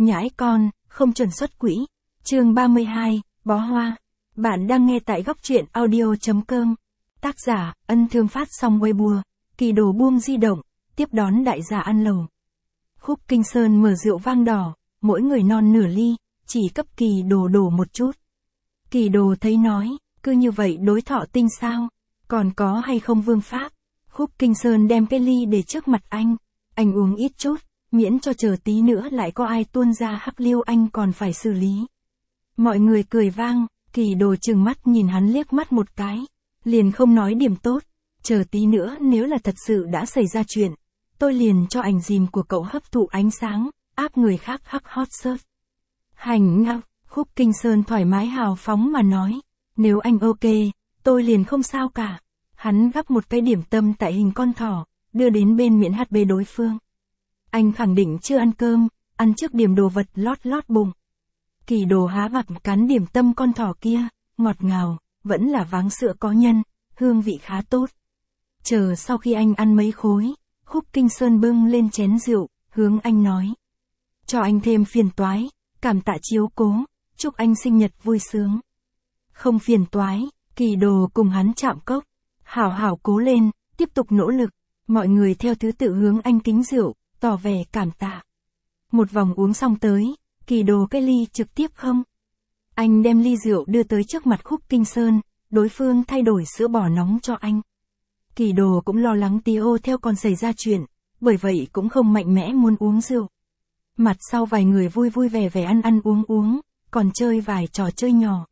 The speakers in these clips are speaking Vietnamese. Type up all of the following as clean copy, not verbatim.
Nhãi con, không chuẩn xuất quỹ. Chương 32, bó hoa. Bạn đang nghe tại góc truyện audio.com. Tác giả, Ân Thương phát xong Weibo. Kỳ Đồ buông di động, tiếp đón đại gia ăn lẩu. Khúc Kinh Sơn mở rượu vang đỏ, mỗi người non nửa ly, chỉ cấp Kỳ Đồ đổ một chút. Kỳ Đồ thấy nói, cứ như vậy đối thọ tinh sao, còn có hay không vương pháp. Khúc Kinh Sơn đem cái ly để trước mặt anh uống ít chút, miễn cho chờ tí nữa lại có ai tuôn ra hắc liêu anh còn phải xử lý. Mọi người cười vang, Kỳ Đồ trừng mắt nhìn hắn liếc mắt một cái, liền không nói điểm tốt, chờ tí nữa nếu là thật sự đã xảy ra chuyện, tôi liền cho ảnh dìm của cậu hấp thụ ánh sáng, áp người khác hắc hot search. Hành ngao, Khúc Kinh Sơn thoải mái hào phóng mà nói, nếu anh ok, tôi liền không sao cả. Hắn gắp một cái điểm tâm tại hình con thỏ, đưa đến bên miệng HB đối phương. Anh khẳng định chưa ăn cơm, ăn trước điểm đồ vật lót bụng. Kỳ Đồ há vặt cắn điểm tâm con thỏ kia, ngọt ngào, vẫn là váng sữa có nhân, hương vị khá tốt. Chờ sau khi anh ăn mấy khối, Khúc Kinh Sơn bưng lên chén rượu, hướng anh nói. Cho anh thêm phiền toái, cảm tạ chiếu cố, chúc anh sinh nhật vui sướng. Không phiền toái, Kỳ Đồ cùng hắn chạm cốc. Hảo hảo cố lên, tiếp tục nỗ lực. Mọi người theo thứ tự hướng anh kính rượu, tỏ vẻ cảm tạ. Một vòng uống xong tới, Kỳ Đồ cái ly trực tiếp không. Anh đem ly rượu đưa tới trước mặt Khúc Kinh Sơn, đối phương thay đổi sữa bò nóng cho anh. Kỳ Đồ cũng lo lắng tí ô theo còn xảy ra chuyện, bởi vậy cũng không mạnh mẽ muốn uống rượu. Mặt sau vài người vui vui vẻ vẻ ăn uống, còn chơi vài trò chơi nhỏ.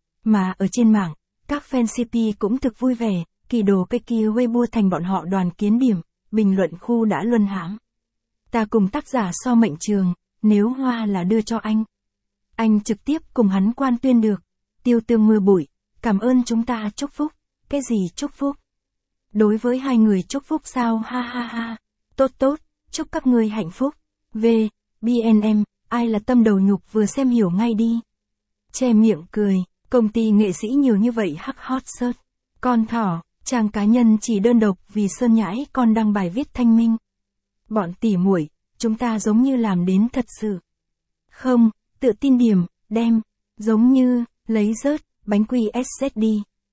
Mà ở trên mạng, các fan CP cũng thực vui vẻ, Kỳ Đồ cái kia Weibo thành bọn họ đoàn kiến điểm, bình luận khu đã luân hãm. Ta cùng tác giả so mệnh trường, nếu hoa là đưa cho anh trực tiếp cùng hắn quan tuyên được. Tiêu Tương mưa bụi, cảm ơn chúng ta chúc phúc. Cái gì chúc phúc? Đối với hai người chúc phúc sao, ha ha ha. Tốt, chúc các ngươi hạnh phúc. BNM, ai là tâm đầu nhục vừa xem hiểu ngay đi. Che miệng cười, công ty nghệ sĩ nhiều như vậy hắc hot search. Con thỏ, trang cá nhân chỉ đơn độc vì Sơn Nhãi con đăng bài viết thanh minh. Bọn tỉ muội, chúng ta giống như làm đến thật sự. Không, tự tin điểm, đem, giống như, lấy rớt, bánh quy SZD.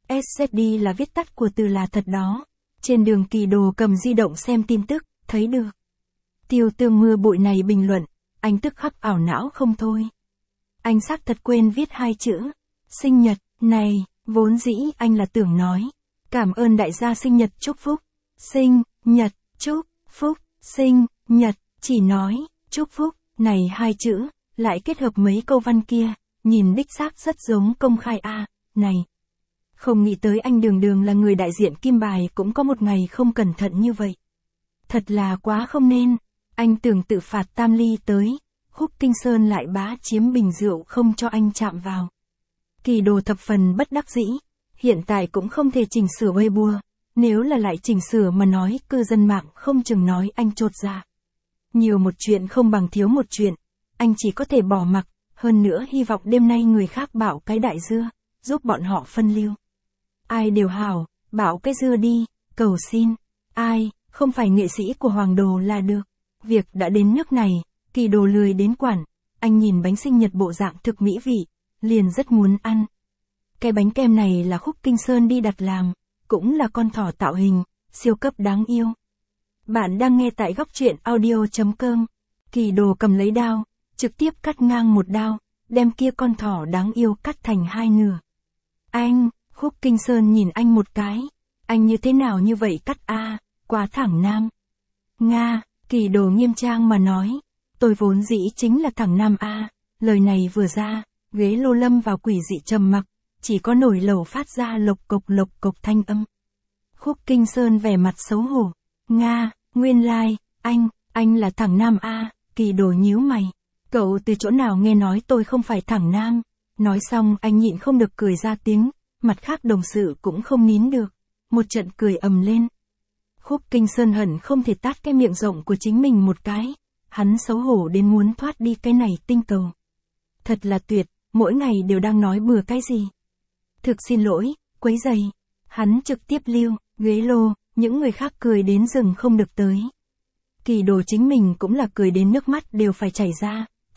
SZD là viết tắt của từ là thật đó. Trên đường Kỳ Đồ cầm di động xem tin tức, thấy được. Tiêu Tương mưa bụi này bình luận, anh tức khắc ảo não không thôi. Anh xác thật quên viết hai chữ. Sinh nhật, này, vốn dĩ anh là tưởng nói. Cảm ơn đại gia sinh nhật chúc phúc. Sinh, nhật, chúc, phúc, sinh, nhật, chỉ nói, chúc phúc, này hai chữ, lại kết hợp mấy câu văn kia, nhìn đích xác rất giống công khai này. Không nghĩ tới anh đường là người đại diện kim bài cũng có một ngày không cẩn thận như vậy. Thật là quá không nên, anh tưởng tự phạt tam ly tới, Khúc Kinh Sơn lại bá chiếm bình rượu không cho anh chạm vào. Kỳ Đồ thập phần bất đắc dĩ, hiện tại cũng không thể chỉnh sửa Weibo, nếu là lại chỉnh sửa mà nói cư dân mạng không chừng nói anh chột dạ. Nhiều một chuyện không bằng thiếu một chuyện, anh chỉ có thể bỏ mặc, hơn nữa hy vọng đêm nay người khác bảo cái đại dưa, giúp bọn họ phân lưu. Ai đều hảo, bảo cái dưa đi, cầu xin, ai, không phải nghệ sĩ của Hoàng Đồ là được. Việc đã đến nước này, Kỳ Đồ lười đến quản, anh nhìn bánh sinh nhật bộ dạng thực mỹ vị, liền rất muốn ăn. Cái bánh kem này là Khúc Kinh Sơn đi đặt làm, cũng là con thỏ tạo hình, siêu cấp đáng yêu. Bạn đang nghe tại góc truyện audio.com. Kỳ Đồ cầm lấy đao, trực tiếp cắt ngang một đao, đem kia con thỏ đáng yêu cắt thành hai nửa. Anh, Khúc Kinh Sơn nhìn anh một cái, anh như thế nào như vậy cắt quá thẳng nam. Nga, Kỳ Đồ nghiêm trang mà nói, tôi vốn dĩ chính là thẳng nam lời này vừa ra, ghế lô lâm vào quỷ dị trầm mặc, chỉ có nồi lẩu phát ra lộc cộc thanh âm. Khúc Kinh Sơn vẻ mặt xấu hổ, Nga, nguyên lai, anh là thẳng nam Kỳ Đồ nhíu mày, cậu từ chỗ nào nghe nói tôi không phải thẳng nam. Nói xong anh nhịn không được cười ra tiếng, mặt khác đồng sự cũng không nín được, một trận cười ầm lên. Khúc Kinh Sơn hận không thể tát cái miệng rộng của chính mình một cái, hắn xấu hổ đến muốn thoát đi cái này tinh cầu. Thật là tuyệt, mỗi ngày đều đang nói bừa cái gì. Thực xin lỗi, quấy rầy. Hắn trực tiếp lưu, ghế lô, những người khác cười đến rừng không được tới. Kỳ Đồ chính mình cũng là cười đến nước mắt đều phải chảy ra,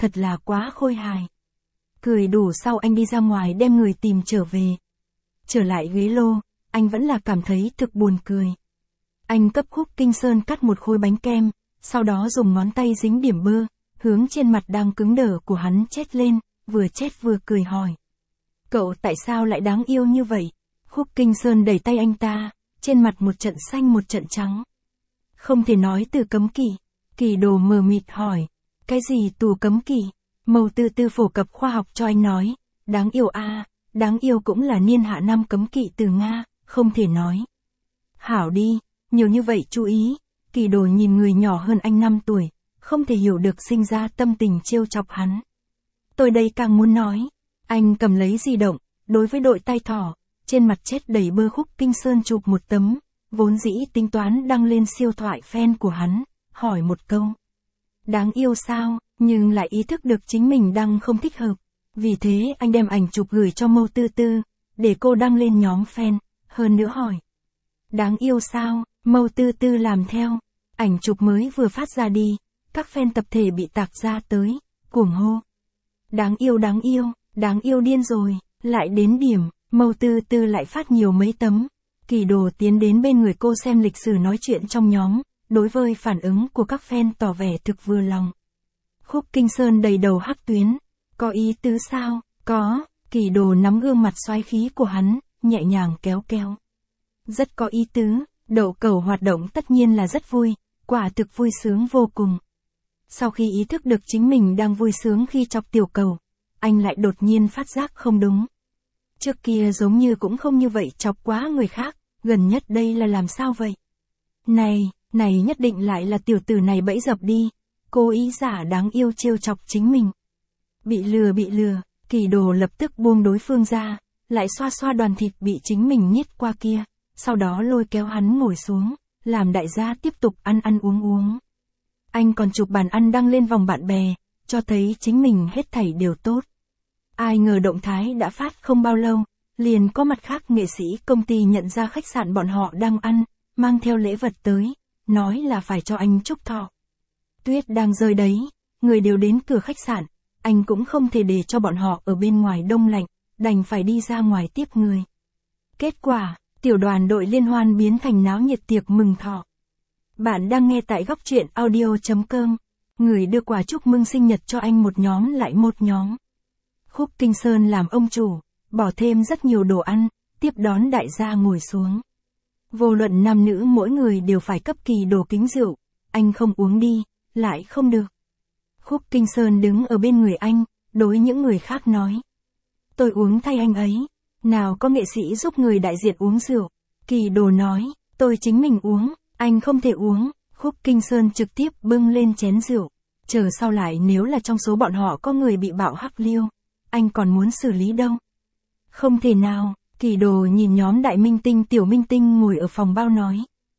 thật là quá khôi hài. Cười đủ sau anh đi ra ngoài đem người tìm trở về. Trở lại ghế lô, anh vẫn là cảm thấy thực buồn cười. Anh cấp Khúc Kinh Sơn cắt một khối bánh kem, sau đó dùng ngón tay dính điểm bơ, hướng trên mặt đang cứng đờ của hắn chét lên, vừa chét vừa cười hỏi. Cậu tại sao lại đáng yêu như vậy? Khúc Kinh Sơn đẩy tay anh ta, trên mặt một trận xanh một trận trắng. Không thể nói từ cấm kỵ. Kỳ Đồ mờ mịt hỏi. Cái gì tù cấm kỵ? Mâu Tư Tư phổ cập khoa học cho anh nói. Đáng yêu a, đáng yêu cũng là niên hạ năm cấm kỵ từ Nga, không thể nói. Hảo đi, nhiều như vậy chú ý. Kỳ Đồ nhìn người nhỏ hơn anh 5 tuổi, không thể hiểu được sinh ra tâm tình trêu chọc hắn. Tôi đây càng muốn nói. Anh cầm lấy di động, đối với đội tay thỏ, trên mặt chết đầy bơ. Khúc Kinh Sơn chụp một tấm, vốn dĩ tính toán đăng lên siêu thoại fan của hắn, hỏi một câu. Đáng yêu sao, nhưng lại ý thức được chính mình đăng không thích hợp. Vì thế anh đem ảnh chụp gửi cho Mâu Tư Tư, để cô đăng lên nhóm fan, hơn nữa hỏi. Đáng yêu sao, Mâu Tư Tư làm theo. Ảnh chụp mới vừa phát ra đi, các fan tập thể bị tạc ra tới, cuồng hô. Đáng yêu điên rồi, lại đến điểm, Mâu Tư Tư lại phát nhiều mấy tấm. Kỳ Đồ tiến đến bên người cô xem lịch sử nói chuyện trong nhóm, đối với phản ứng của các fan tỏ vẻ thực vừa lòng. Khúc Kinh Sơn đầy đầu hắc tuyến, có ý tứ sao? Có, Kỳ Đồ nắm gương mặt xoáy khí của hắn, nhẹ nhàng kéo kéo. Rất có ý tứ, đậu cầu hoạt động tất nhiên là rất vui, quả thực vui sướng vô cùng. Sau khi ý thức được chính mình đang vui sướng khi chọc tiểu cầu, anh lại đột nhiên phát giác không đúng. Trước kia giống như cũng không như vậy chọc quá người khác, gần nhất đây là làm sao vậy? Này nhất định lại là tiểu tử này bẫy dập đi, cố ý giả đáng yêu trêu chọc chính mình. Bị lừa, Kỳ Đồ lập tức buông đối phương ra, lại xoa xoa đoàn thịt bị chính mình nhét qua kia, sau đó lôi kéo hắn ngồi xuống, làm đại gia tiếp tục ăn uống. Anh còn chụp bàn ăn đăng lên vòng bạn bè, cho thấy chính mình hết thảy đều tốt. Ai ngờ động thái đã phát không bao lâu, liền có mặt khác nghệ sĩ công ty nhận ra khách sạn bọn họ đang ăn, mang theo lễ vật tới, nói là phải cho anh chúc thọ. Tuyết đang rơi đấy, người đều đến cửa khách sạn, anh cũng không thể để cho bọn họ ở bên ngoài đông lạnh, đành phải đi ra ngoài tiếp người. Kết quả, tiểu đoàn đội liên hoan biến thành náo nhiệt tiệc mừng thọ. Bạn đang nghe tại góc truyện audio.com, người đưa quà chúc mừng sinh nhật cho anh một nhóm lại một nhóm. Khúc Kinh Sơn làm ông chủ, bỏ thêm rất nhiều đồ ăn, tiếp đón đại gia ngồi xuống. Vô luận nam nữ mỗi người đều phải cấp Kỳ Đồ kính rượu, anh không uống đi, lại không được. Khúc Kinh Sơn đứng ở bên người anh, đối những người khác nói. Tôi uống thay anh ấy, nào có nghệ sĩ giúp người đại diện uống rượu. Kỳ Đồ nói, tôi chính mình uống, anh không thể uống. Khúc Kinh Sơn trực tiếp bưng lên chén rượu, chờ sau lại nếu là trong số bọn họ có người bị bạo hắc liêu, anh còn muốn xử lý đâu. Không thể nào, Kỳ Đồ nhìn nhóm đại minh tinh tiểu minh tinh ngồi ở phòng bao nói.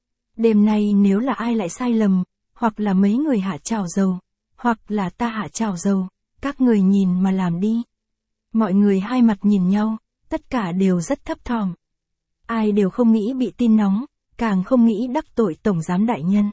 Đêm nay nếu là ai lại sai lầm, hoặc là mấy người hạ trào dầu, hoặc là ta hạ trào dầu, các người nhìn mà làm đi. Mọi người hai mặt nhìn nhau, tất cả đều rất thấp thỏm. Ai đều không nghĩ bị tin nóng, càng không nghĩ đắc tội tổng giám đại nhân.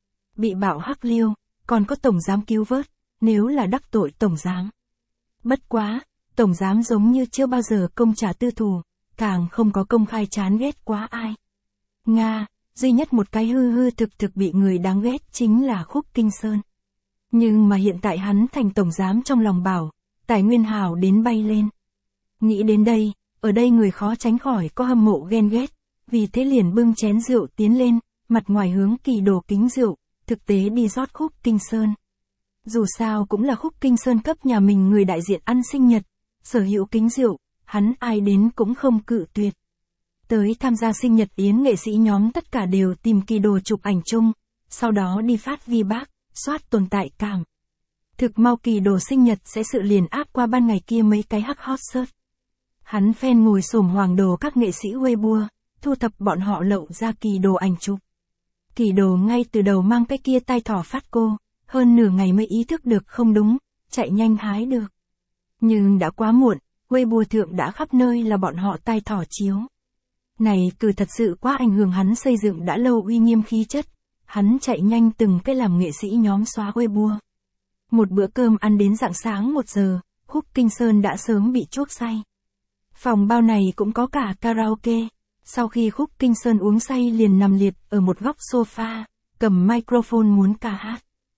Bị bạo hắc liêu, còn có tổng giám cứu vớt, nếu là đắc tội tổng giám. Bất quá, tổng giám giống như chưa bao giờ công trả tư thù, càng không có công khai chán ghét quá ai. Nga, duy nhất một cái hư thực bị người đáng ghét chính là Khúc Kinh Sơn. Nhưng mà hiện tại hắn thành tổng giám trong lòng bảo, tài nguyên hào đến bay lên. Nghĩ đến đây, ở đây người khó tránh khỏi có hâm mộ ghen ghét, vì thế liền bưng chén rượu tiến lên, mặt ngoài hướng Kỳ Đồ kính rượu, thực tế đi rót Khúc Kinh Sơn. Dù sao cũng là Khúc Kinh Sơn cấp nhà mình người đại diện ăn sinh nhật, sở hữu kính rượu, hắn ai đến cũng không cự tuyệt. Tới tham gia sinh nhật yến nghệ sĩ nhóm tất cả đều tìm Kỳ Đồ chụp ảnh chung, sau đó đi phát vi bác, soát tồn tại cảm. Thực mau Kỳ Đồ sinh nhật sẽ sự liền áp qua ban ngày kia mấy cái hot search. Hắn fan ngồi xổm hoàng đồ các nghệ sĩ Weibo, thu thập bọn họ lậu ra Kỳ Đồ ảnh chụp. Kỳ Đồ ngay từ đầu mang cái kia tai thỏ phát cô, hơn nửa ngày mới ý thức được không đúng, chạy nhanh hái được. Nhưng đã quá muộn, Weibo thượng đã khắp nơi là bọn họ tai thỏ chiếu. Này cứ thật sự quá ảnh hưởng hắn xây dựng đã lâu uy nghiêm khí chất, hắn chạy nhanh từng cái làm nghệ sĩ nhóm xóa Weibo. Một bữa cơm ăn đến rạng sáng 1 giờ, Khúc Kinh Sơn đã sớm bị chuốc say. Phòng bao này cũng có cả karaoke. Sau khi Khúc Kinh Sơn uống say liền nằm liệt ở một góc sofa, cầm microphone muốn ca hát.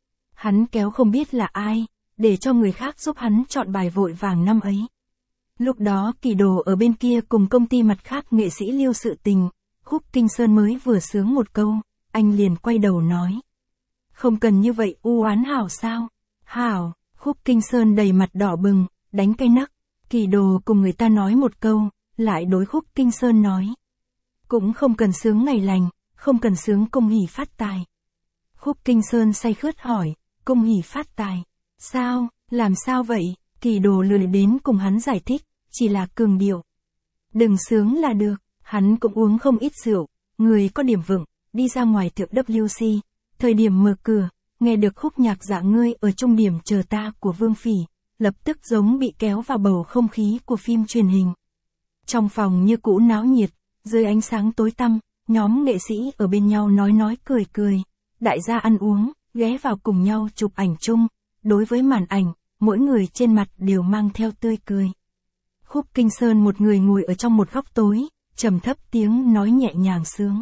Hắn kéo không biết là ai, để cho người khác giúp hắn chọn bài vội vàng năm ấy. Lúc đó Kỳ Đồ ở bên kia cùng công ty mặt khác nghệ sĩ lưu sự tình, Khúc Kinh Sơn mới vừa sướng một câu, anh liền quay đầu nói. Không cần như vậy u oán Hảo sao? Hảo, Khúc Kinh Sơn đầy mặt đỏ bừng, đánh cây nấc. Kỳ Đồ cùng người ta nói một câu, lại đối Khúc Kinh Sơn nói. Cũng không cần sướng ngày lành, không cần sướng cung hỷ phát tài. Khúc Kinh Sơn say khướt hỏi, cung hỷ phát tài. Sao, làm sao vậy? Kỳ Đồ lười đến cùng hắn giải thích, chỉ là cường điệu. Đừng sướng là được, hắn cũng uống không ít rượu, người có điểm vững, đi ra ngoài tiệm WC, thời điểm mở cửa, nghe được khúc nhạc Dạ ngươi ở trung điểm chờ ta của Vương Phỉ, lập tức giống bị kéo vào bầu không khí của phim truyền hình. Trong phòng như cũ náo nhiệt, dưới ánh sáng tối tăm, nhóm nghệ sĩ ở bên nhau nói cười cười, đại gia ăn uống, ghé vào cùng nhau chụp ảnh chung, đối với màn ảnh, mỗi người trên mặt đều mang theo tươi cười. Khúc Kinh Sơn một người ngồi ở trong một góc tối, trầm thấp tiếng nói nhẹ nhàng sướng.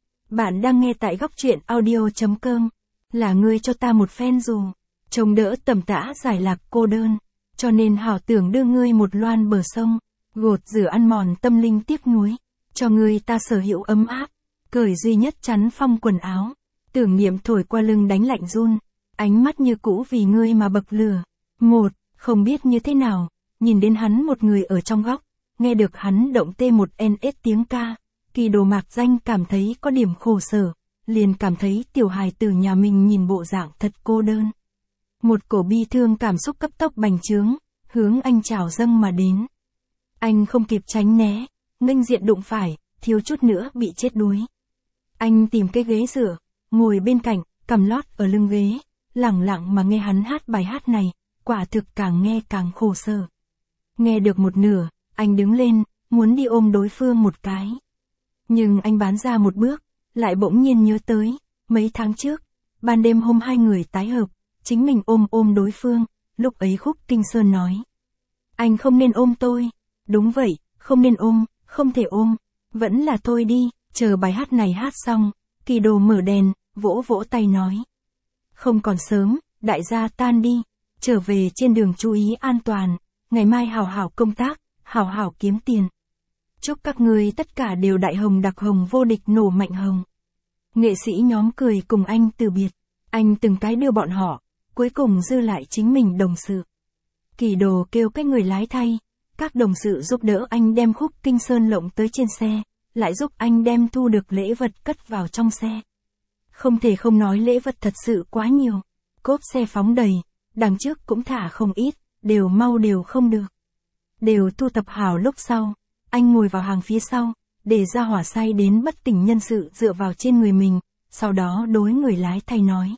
Bạn đang nghe tại góc truyện audio.com, là ngươi cho ta một phen dù, chống đỡ tầm tã giải lạc cô đơn, cho nên hảo tưởng đưa ngươi một loan bờ sông, gột rửa ăn mòn tâm linh tiếc nuối, cho ngươi ta sở hữu ấm áp, cởi duy nhất chắn phong quần áo, tưởng niệm thổi qua lưng đánh lạnh run, ánh mắt như cũ vì ngươi mà bậc lửa. Một, không biết như thế nào, nhìn đến hắn một người ở trong góc, nghe được hắn động T1NS tiếng ca, Kỳ Đồ mạc danh cảm thấy có điểm khổ sở, liền cảm thấy tiểu hài tử nhà mình nhìn bộ dạng thật cô đơn. Một cổ bi thương cảm xúc cấp tốc bành trướng, hướng anh trào dâng mà đến. Anh không kịp tránh né, nghênh diện đụng phải, thiếu chút nữa bị chết đuối. Anh tìm cái ghế dựa, ngồi bên cạnh, cầm lót ở lưng ghế, lẳng lặng mà nghe hắn hát bài hát này, quả thực càng nghe càng khổ sở. Nghe được một nửa, anh đứng lên, muốn đi ôm đối phương một cái. Nhưng anh bán ra một bước, lại bỗng nhiên nhớ tới, mấy tháng trước, ban đêm hôm hai người tái hợp, chính mình ôm đối phương, lúc ấy Khúc Kinh Sơn nói. Anh không nên ôm tôi. Đúng vậy, không nên ôm, không thể ôm, vẫn là thôi đi, chờ bài hát này hát xong, Kỳ Đồ mở đèn, vỗ vỗ tay nói. Không còn sớm, đại gia tan đi, trở về trên đường chú ý an toàn, ngày mai hảo hảo công tác, hảo hảo kiếm tiền. Chúc các ngươi tất cả đều đại hồng đặc hồng vô địch nổ mạnh hồng. Nghệ sĩ nhóm cười cùng anh từ biệt, anh từng cái đưa bọn họ, cuối cùng dư lại chính mình đồng sự. Kỳ Đồ kêu cái người lái thay, các đồng sự giúp đỡ anh đem Khúc Kinh Sơn lộng tới trên xe, lại giúp anh đem thu được lễ vật cất vào trong xe. Không thể không nói lễ vật thật sự quá nhiều, cốp xe phóng đầy, đằng trước cũng thả không ít, đều mau đều không được. Đều thu tập hảo lúc sau, anh ngồi vào hàng phía sau, để ra hỏa say đến bất tỉnh nhân sự dựa vào trên người mình, sau đó đối người lái thay nói.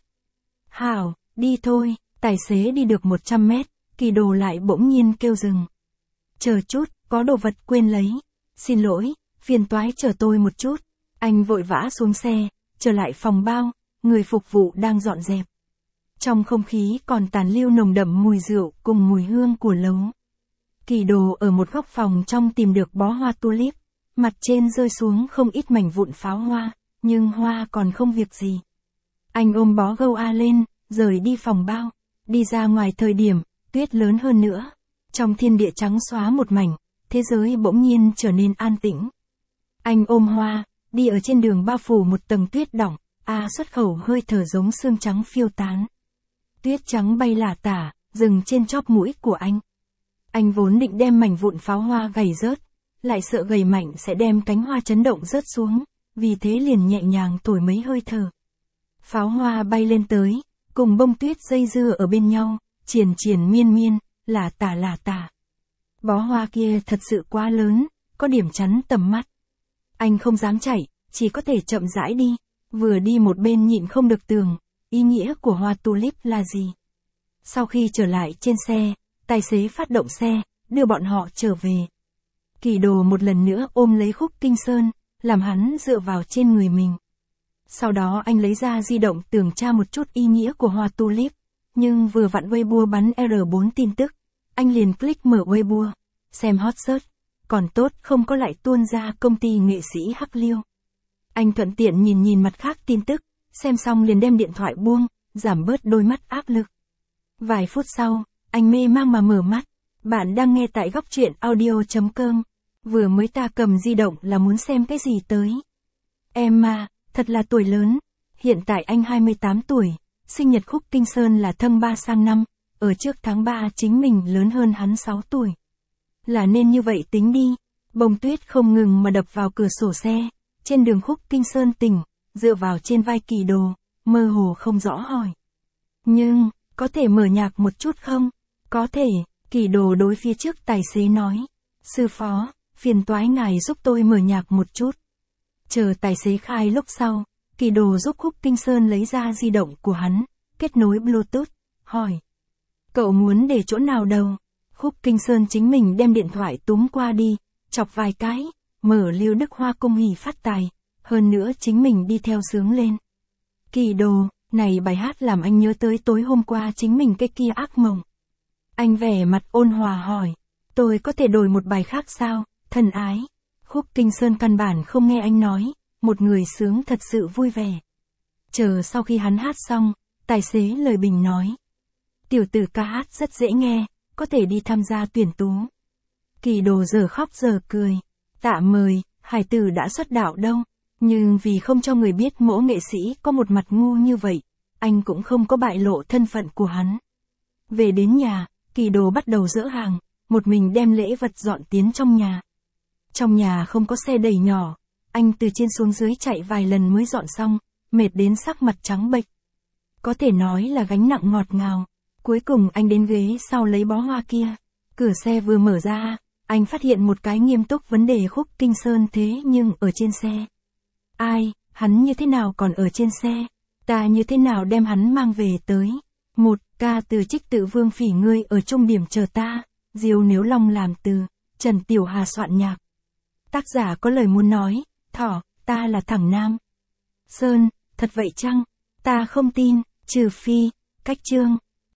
Hảo, đi thôi, tài xế đi được 100 mét, Kỳ Đồ lại bỗng nhiên kêu dừng. Chờ chút, có đồ vật quên lấy. Xin lỗi, phiền toái chờ tôi một chút. Anh vội vã xuống xe, trở lại phòng bao, người phục vụ đang dọn dẹp. Trong không khí còn tàn lưu nồng đậm mùi rượu cùng mùi hương của lấu. Kỳ Đồ ở một góc phòng trong tìm được bó hoa tulip, mặt trên rơi xuống không ít mảnh vụn pháo hoa, nhưng hoa còn không việc gì. Anh ôm bó gâu A lên, rời đi phòng bao, đi ra ngoài thời điểm, tuyết lớn hơn nữa. Trong thiên địa trắng xóa một mảnh, thế giới bỗng nhiên trở nên an tĩnh. Anh ôm hoa, đi ở trên đường bao phủ một tầng tuyết đỏng, xuất khẩu hơi thở giống sương trắng phiêu tán. Tuyết trắng bay lả tả, dừng trên chóp mũi của anh. Anh vốn định đem mảnh vụn pháo hoa gầy rớt, lại sợ gầy mạnh sẽ đem cánh hoa chấn động rớt xuống, vì thế liền nhẹ nhàng thổi mấy hơi thở. Pháo hoa bay lên tới, cùng bông tuyết dây dưa ở bên nhau, triền triền miên miên, lả tả. Bó hoa kia thật sự quá lớn, có điểm chắn tầm mắt. Anh không dám chạy, chỉ có thể chậm rãi đi, vừa đi một bên nhịn không được tưởng, ý nghĩa của hoa tulip là gì. Sau khi trở lại trên xe, tài xế phát động xe, đưa bọn họ trở về. Kỳ Đồ một lần nữa ôm lấy Khúc Kinh Sơn, làm hắn dựa vào trên người mình. Sau đó anh lấy ra di động tưởng tra một chút ý nghĩa của hoa tulip, Nhưng vừa vặn Weibo bắn R4 tin tức, anh liền click mở Weibo, xem hot search, còn tốt không có lại tuôn ra công ty nghệ sĩ Hắc Liêu. Anh thuận tiện nhìn mặt khác tin tức, xem xong liền đem điện thoại buông, giảm bớt đôi mắt áp lực. Vài phút sau, anh mê mang mà mở mắt. Bạn đang nghe tại góc truyện audio.com. Vừa mới ta cầm di động là muốn xem cái gì tới. Em mà, thật là tuổi lớn. Hiện tại anh 28 tuổi, sinh nhật Khúc Kinh Sơn là Thân 3 sang năm, ở trước tháng 3 chính mình lớn hơn hắn 6 tuổi. Là nên như vậy tính đi. Bông tuyết không ngừng mà đập vào cửa sổ xe. Trên đường Khúc Kinh Sơn tỉnh, dựa vào trên vai Kỳ Đồ, mơ hồ không rõ hỏi. Nhưng, có thể mở nhạc một chút không? Có thể, Kỳ Đồ đối phía trước tài xế nói. Sư phó, phiền toái ngài giúp tôi mở nhạc một chút. Chờ tài xế khai lúc sau, Kỳ Đồ giúp Khúc Kinh Sơn lấy ra di động của hắn, kết nối Bluetooth, hỏi. Cậu muốn để chỗ nào đâu? Khúc Kinh Sơn chính mình đem điện thoại túm qua đi, chọc vài cái, mở Lưu Đức Hoa cung hỉ phát tài, hơn nữa chính mình đi theo sướng lên. Kỳ Đồ, này bài hát làm anh nhớ tới tối hôm qua chính mình cái kia ác mộng. Anh vẻ mặt ôn hòa hỏi, tôi có thể đổi một bài khác sao, thân ái? Khúc Kinh Sơn căn bản không nghe anh nói, một người sướng thật sự vui vẻ. Chờ sau khi hắn hát xong, tài xế lời bình nói. Tiểu tử ca hát rất dễ nghe, có thể đi tham gia tuyển tú. Kỳ Đồ giờ khóc giờ cười, tạ mời, hải tử đã xuất đạo đâu. Nhưng vì không cho người biết mỗi nghệ sĩ có một mặt ngu như vậy, anh cũng không có bại lộ thân phận của hắn. Về đến nhà, Kỳ Đồ bắt đầu dỡ hàng, một mình đem lễ vật dọn tiến trong nhà. Trong nhà không có xe đẩy nhỏ, anh từ trên xuống dưới chạy vài lần mới dọn xong, mệt đến sắc mặt trắng bệch. Có thể nói là gánh nặng ngọt ngào. Cuối cùng anh đến ghế sau lấy bó hoa kia. Cửa xe vừa mở ra, anh phát hiện một cái nghiêm túc vấn đề Khúc Kinh Sơn thế nhưng ở trên xe. Ai, hắn như thế nào còn ở trên xe? Ta như thế nào đem hắn mang về tới? Một ca từ Trích Tự Vương Phỉ ngươi ở trung điểm chờ ta, Diêu Nếu Long làm từ, Trần Tiểu Hà soạn nhạc. Tác giả có lời muốn nói, thỏ, ta là thằng Nam. Sơn, thật vậy chăng? Ta không tin, trừ phi, cách chương.